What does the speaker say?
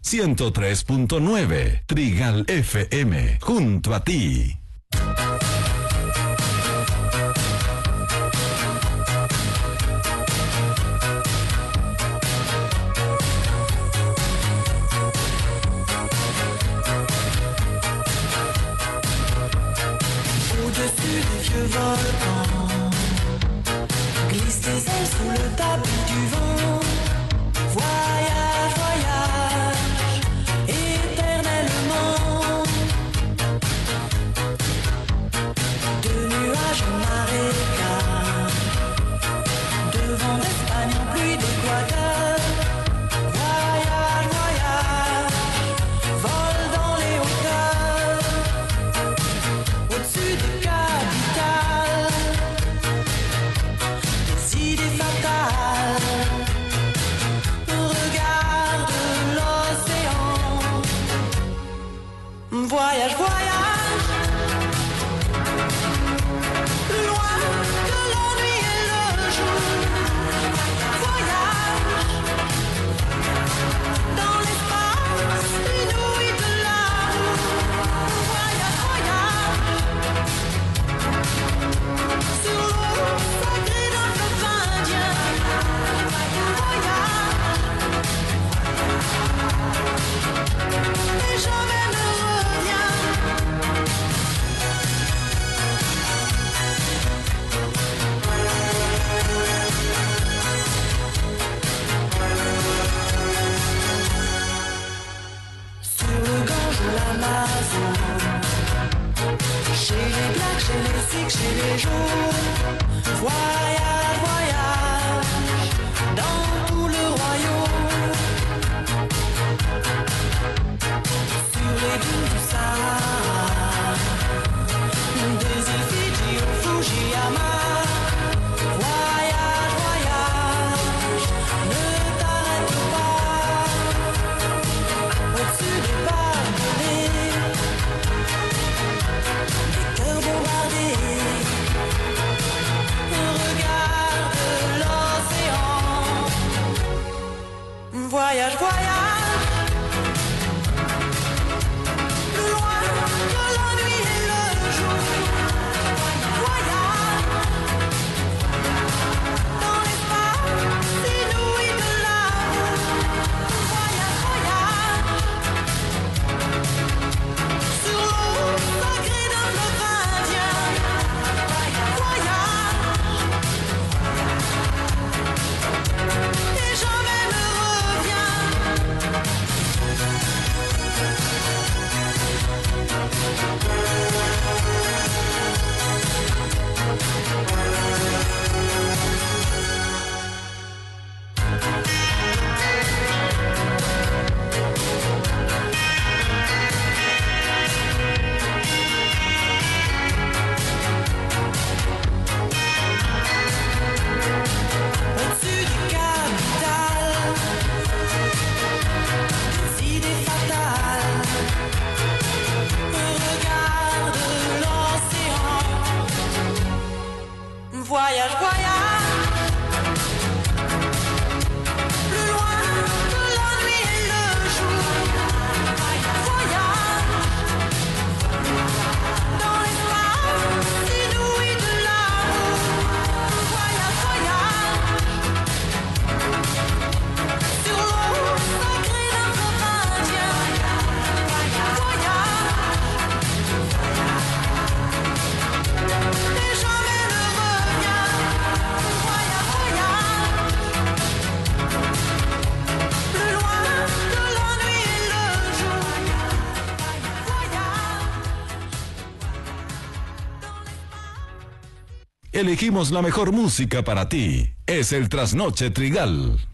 103.9 Trigal FM, junto a ti. Au-dessus des vieux volcans, glisse tes ailes sous le tapis du vent. Voyage, voyage, éternellement. De nuages en marécage, de vent d'Espagne en pluie d'Équateur. Voyage, voyage, vole dans les hauteurs. Au-dessus des capitales, des idées fatales. Regarde l'océan. Voyage, voyage, plus loin que l'ennui et le jour. Voyage dans l'espace inouï de l'amour. Voyage, voyage sur l'eau sacrée d'un fleuve indien. Voyage et jamais ne reviens. Sur le Gange ou l'Amazon, chez les Blacks, chez les Sikhs, chez les Jaunes. Voyage, voyage dans tout le royaume. Sur les dunes du Sahara, des îles Fidji au Fujiyama. Voyage, voyage, ne t'arrête pas. Au-dessus des barbelés, des cœurs bombardés. Regarde l'océan. Voyage, voyage, plus loin que la nuit et le jour. Voyage dans l'espace inouï de l'amour. Voyage, voyage sur l'eau sacrée d'un fleuve indien. Voyage et jamais ne reviens. Au-dessus des capitales, des idées fatales. Regarde l'océan. Voyage, voyage, plus loin que la nuit et le jour. Voyage dans l'espace inouï de l'amour. Voyage, voyage sur l'eau sacrée d'un fleuve indien. Voyage et jamais ne reviens. Voyage, voyage, plus loin que la nuit et le jour. Voyage dans l'espace. Elegimos la mejor música para ti. Es el Trasnoche Trigal.